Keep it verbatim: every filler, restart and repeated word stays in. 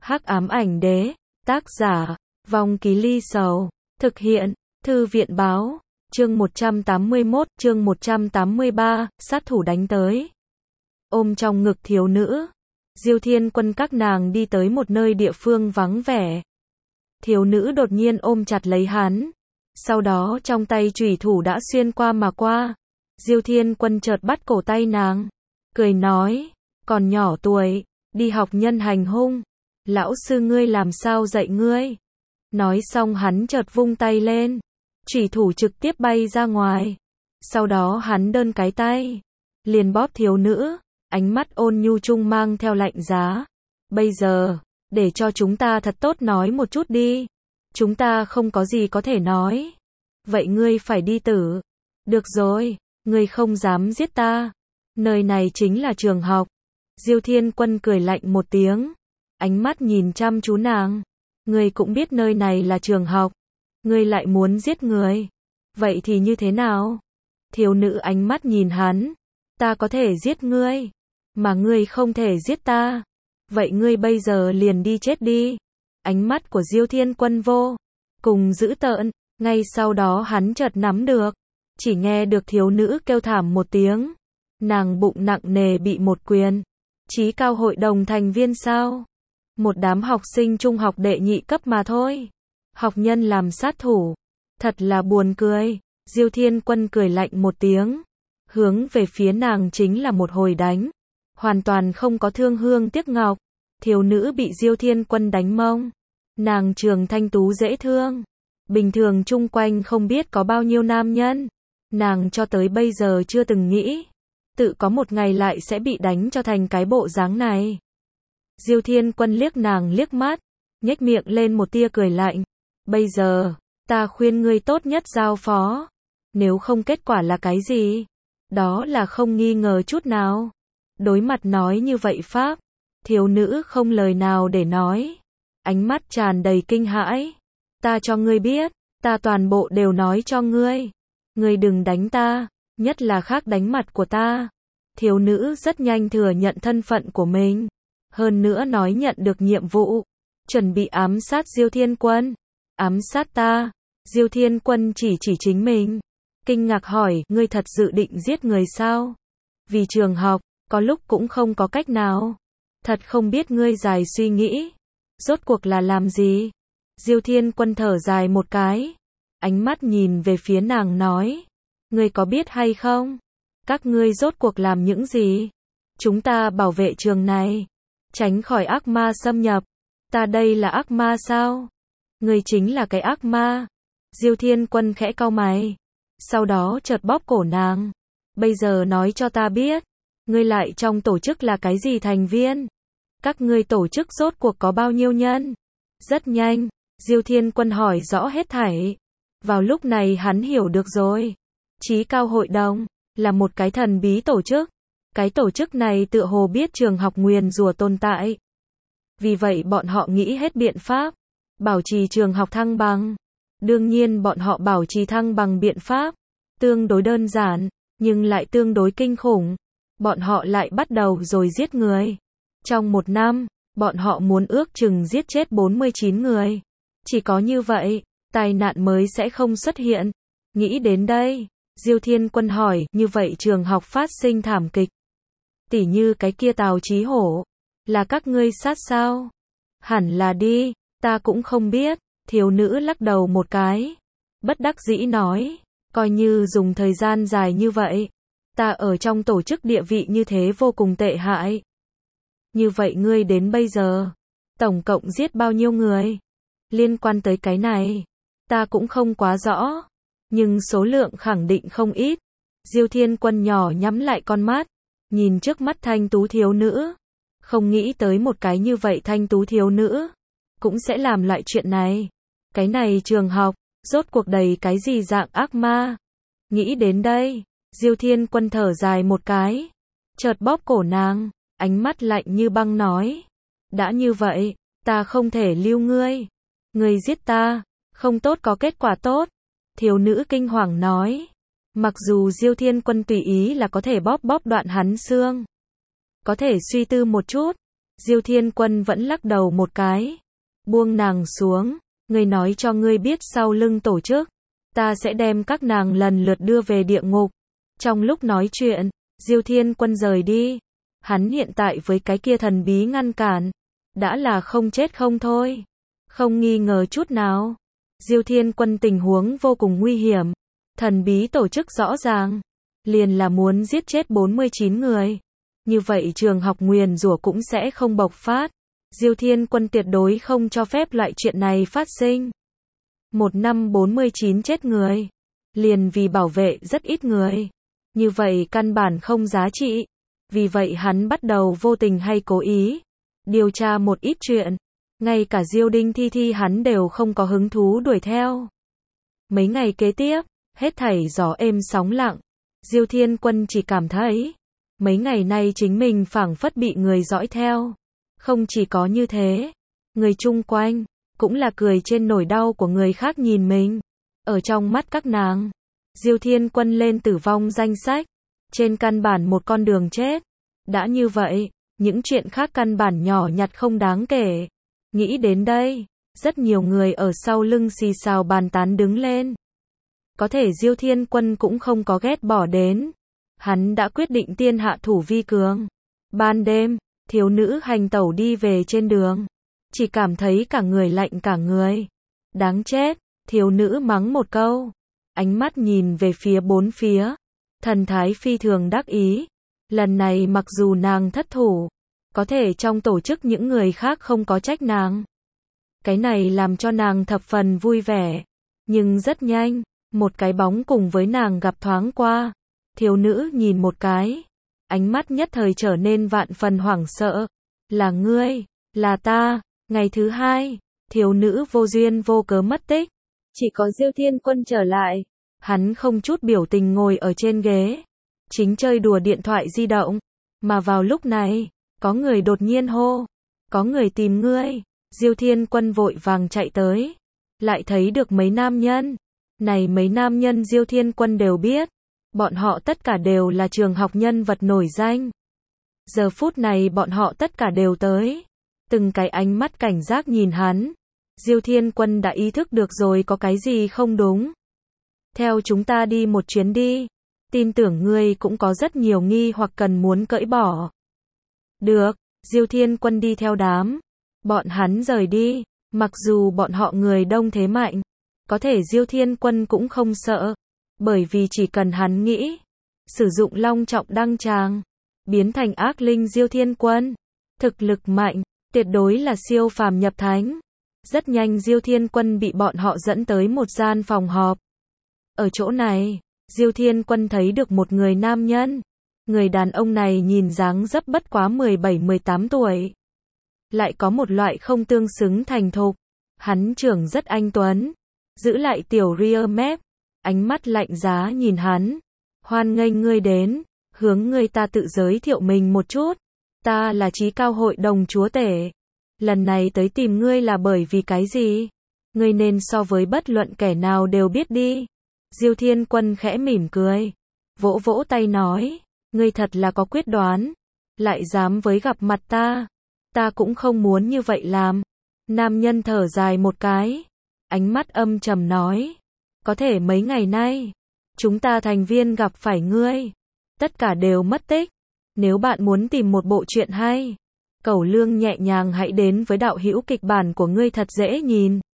Hắc ám ảnh đế, tác giả, Vong Ký Ly Sầu, thực hiện, Thư viện báo, chương một trăm tám mươi mốt, chương một trăm tám mươi ba, sát thủ đánh tới. Ôm trong ngực thiếu nữ, Diêu Thiên Quân các nàng đi tới một nơi địa phương vắng vẻ. Thiếu nữ đột nhiên ôm chặt lấy hắn, sau đó trong tay chủy thủ đã xuyên qua mà qua. Diêu Thiên Quân chợt bắt cổ tay nàng, cười nói, còn nhỏ tuổi, đi học nhân hành hung, lão sư ngươi làm sao dạy ngươi? Nói xong hắn chợt vung tay lên, chủy thủ trực tiếp bay ra ngoài. Sau đó hắn đơn cái tay, liền bóp thiếu nữ, ánh mắt ôn nhu trung mang theo lạnh giá. Bây giờ, để cho chúng ta thật tốt nói một chút đi. Chúng ta không có gì có thể nói. Vậy ngươi phải đi tử. Được rồi, ngươi không dám giết ta. Nơi này chính là trường học. Diêu Thiên Quân cười lạnh một tiếng, ánh mắt nhìn chăm chú nàng. Ngươi cũng biết nơi này là trường học, ngươi lại muốn giết người. Vậy thì như thế nào? Thiếu nữ ánh mắt nhìn hắn, ta có thể giết ngươi, mà ngươi không thể giết ta. Vậy ngươi bây giờ liền đi chết đi. Ánh mắt của Diêu Thiên Quân vô cùng dữ tợn, ngay sau đó hắn chợt nắm được, chỉ nghe được thiếu nữ kêu thảm một tiếng. Nàng bụng nặng nề bị một quyền. Chí cao hội đồng thành viên sao? Một đám học sinh trung học đệ nhị cấp mà thôi. Học nhân làm sát thủ. Thật là buồn cười. Diêu Thiên Quân cười lạnh một tiếng, hướng về phía nàng chính là một hồi đánh. Hoàn toàn không có thương hương tiếc ngọc. Thiếu nữ bị Diêu Thiên Quân đánh mông. Nàng trường thanh tú dễ thương. Bình thường chung quanh không biết có bao nhiêu nam nhân. Nàng cho tới bây giờ chưa từng nghĩ tự có một ngày lại sẽ bị đánh cho thành cái bộ dáng này. Diêu Thiên Quân liếc nàng liếc mắt, nhếch miệng lên một tia cười lạnh. Bây giờ, ta khuyên ngươi tốt nhất giao phó. Nếu không kết quả là cái gì? Đó là không nghi ngờ chút nào. Đối mặt nói như vậy pháp, thiếu nữ không lời nào để nói. Ánh mắt tràn đầy kinh hãi. Ta cho ngươi biết, ta toàn bộ đều nói cho ngươi. Ngươi đừng đánh ta, nhất là khác đánh mặt của ta. Thiếu nữ rất nhanh thừa nhận thân phận của mình. Hơn nữa nói nhận được nhiệm vụ, chuẩn bị ám sát Diêu Thiên Quân. Ám sát ta? Diêu Thiên Quân chỉ chỉ chính mình. Kinh ngạc hỏi, ngươi thật dự định giết người sao? Vì trường học, có lúc cũng không có cách nào. Thật không biết ngươi dài suy nghĩ. Rốt cuộc là làm gì? Diêu Thiên Quân thở dài một cái. Ánh mắt nhìn về phía nàng nói. Ngươi có biết hay không? Các ngươi rốt cuộc làm những gì? Chúng ta bảo vệ trường này, tránh khỏi ác ma xâm nhập. Ta đây là ác ma sao? Ngươi chính là cái ác ma. Diêu Thiên Quân khẽ cau mày, sau đó chợt bóp cổ nàng. Bây giờ nói cho ta biết, ngươi lại trong tổ chức là cái gì thành viên? Các ngươi tổ chức rốt cuộc có bao nhiêu nhân? Rất nhanh, Diêu Thiên Quân hỏi rõ hết thảy. Vào lúc này hắn hiểu được rồi. Chí cao hội đồng là một cái thần bí tổ chức. Cái tổ chức này tựa hồ biết trường học nguyền rủa tồn tại. Vì vậy bọn họ nghĩ hết biện pháp bảo trì trường học thăng bằng. Đương nhiên bọn họ bảo trì thăng bằng biện pháp tương đối đơn giản, nhưng lại tương đối kinh khủng. Bọn họ lại bắt đầu rồi giết người. Trong một năm, bọn họ muốn ước chừng giết chết bốn mươi chín người. Chỉ có như vậy, tai nạn mới sẽ không xuất hiện. Nghĩ đến đây, Diêu Thiên Quân hỏi, như vậy trường học phát sinh thảm kịch, tỉ như cái kia Tào Chí Hổ, là các ngươi sát sao? Hẳn là đi, ta cũng không biết. Thiếu nữ lắc đầu một cái, bất đắc dĩ nói, coi như dùng thời gian dài như vậy, ta ở trong tổ chức địa vị như thế vô cùng tệ hại. Như vậy ngươi đến bây giờ, tổng cộng giết bao nhiêu người? Liên quan tới cái này, ta cũng không quá rõ, nhưng số lượng khẳng định không ít. Diêu Thiên Quân nhỏ nhắm lại con mắt, nhìn trước mắt thanh tú thiếu nữ. Không nghĩ tới một cái như vậy thanh tú thiếu nữ cũng sẽ làm loại chuyện này. Cái này trường học, rốt cuộc đầy cái gì dạng ác ma? Nghĩ đến đây, Diêu Thiên Quân thở dài một cái, chợt bóp cổ nàng, ánh mắt lạnh như băng nói. Đã như vậy, ta không thể lưu ngươi. Ngươi giết ta, không tốt có kết quả tốt. Thiếu nữ kinh hoàng nói. Mặc dù Diêu Thiên Quân tùy ý là có thể bóp bóp đoạn hắn xương, có thể suy tư một chút, Diêu Thiên Quân vẫn lắc đầu một cái, buông nàng xuống, ngươi nói cho ngươi biết sau lưng tổ chức, ta sẽ đem các nàng lần lượt đưa về địa ngục. Trong lúc nói chuyện, Diêu Thiên Quân rời đi. Hắn hiện tại với cái kia thần bí ngăn cản, đã là không chết không thôi. Không nghi ngờ chút nào. Diêu Thiên Quân tình huống vô cùng nguy hiểm. Thần bí tổ chức rõ ràng, liền là muốn giết chết bốn mươi chín người. Như vậy trường học nguyền rủa cũng sẽ không bộc phát. Diêu Thiên Quân tuyệt đối không cho phép loại chuyện này phát sinh. Một năm bốn mươi chín chết người, liền vì bảo vệ rất ít người. Như vậy căn bản không giá trị. Vì vậy hắn bắt đầu vô tình hay cố ý điều tra một ít chuyện. Ngay cả Diêu Đinh Thi Thi hắn đều không có hứng thú đuổi theo. Mấy ngày kế tiếp, hết thảy gió êm sóng lặng. Diêu Thiên Quân chỉ cảm thấy mấy ngày nay chính mình phảng phất bị người dõi theo. Không chỉ có như thế, người chung quanh cũng là cười trên nỗi đau của người khác nhìn mình. Ở trong mắt các nàng, Diêu Thiên Quân lên tử vong danh sách, trên căn bản một con đường chết. Đã như vậy, những chuyện khác căn bản nhỏ nhặt không đáng kể. Nghĩ đến đây, rất nhiều người ở sau lưng xì xào bàn tán đứng lên. Có thể Diêu Thiên Quân cũng không có ghét bỏ đến. Hắn đã quyết định tiên hạ thủ vi cường. Ban đêm, thiếu nữ hành tẩu đi về trên đường. Chỉ cảm thấy cả người lạnh cả người. Đáng chết, thiếu nữ mắng một câu. Ánh mắt nhìn về phía bốn phía. Thần thái phi thường đắc ý. Lần này mặc dù nàng thất thủ, có thể trong tổ chức những người khác không có trách nàng. Cái này làm cho nàng thập phần vui vẻ. Nhưng rất nhanh, một cái bóng cùng với nàng gặp thoáng qua. Thiếu nữ nhìn một cái. Ánh mắt nhất thời trở nên vạn phần hoảng sợ. Là ngươi, là ta. Ngày thứ hai, thiếu nữ vô duyên vô cớ mất tích. Chỉ có Diêu Thiên Quân trở lại. Hắn không chút biểu tình ngồi ở trên ghế. Chính chơi đùa điện thoại di động. Mà vào lúc này, có người đột nhiên hô. Có người tìm ngươi. Diêu Thiên Quân vội vàng chạy tới. Lại thấy được mấy nam nhân. Này mấy nam nhân Diêu Thiên Quân đều biết. Bọn họ tất cả đều là trường học nhân vật nổi danh. Giờ phút này bọn họ tất cả đều tới. Từng cái ánh mắt cảnh giác nhìn hắn. Diêu Thiên Quân đã ý thức được rồi có cái gì không đúng. Theo chúng ta đi một chuyến đi. Tin tưởng ngươi cũng có rất nhiều nghi hoặc cần muốn cởi bỏ. Được, Diêu Thiên Quân đi theo đám. Bọn hắn rời đi. Mặc dù bọn họ người đông thế mạnh. Có thể Diêu Thiên Quân cũng không sợ. Bởi vì chỉ cần hắn nghĩ. Sử dụng long trọng đăng tràng. Biến thành ác linh Diêu Thiên Quân. Thực lực mạnh. Tuyệt đối là siêu phàm nhập thánh. Rất nhanh Diêu Thiên Quân bị bọn họ dẫn tới một gian phòng họp. Ở chỗ này, Diêu Thiên Quân thấy được một người nam nhân. Người đàn ông này nhìn dáng dấp bất quá mười bảy mười tám tuổi. Lại có một loại không tương xứng thành thục. Hắn trưởng rất anh tuấn. Giữ lại tiểu rear mép. Ánh mắt lạnh giá nhìn hắn. Hoan nghênh ngươi đến. Hướng ngươi ta tự giới thiệu mình một chút. Ta là Chí Cao Hội đồng chúa tể. Lần này tới tìm ngươi là bởi vì cái gì? Ngươi nên so với bất luận kẻ nào đều biết đi. Diêu Thiên Quân khẽ mỉm cười. Vỗ vỗ tay nói. Ngươi thật là có quyết đoán. Lại dám với gặp mặt ta. Ta cũng không muốn như vậy làm. Nam nhân thở dài một cái. Ánh mắt âm trầm nói. Có thể mấy ngày nay. Chúng ta thành viên gặp phải ngươi. Tất cả đều mất tích. Nếu bạn muốn tìm một bộ truyện hay. Cẩu Lương nhẹ nhàng hãy đến với đạo hữu kịch bản của ngươi thật dễ nhìn.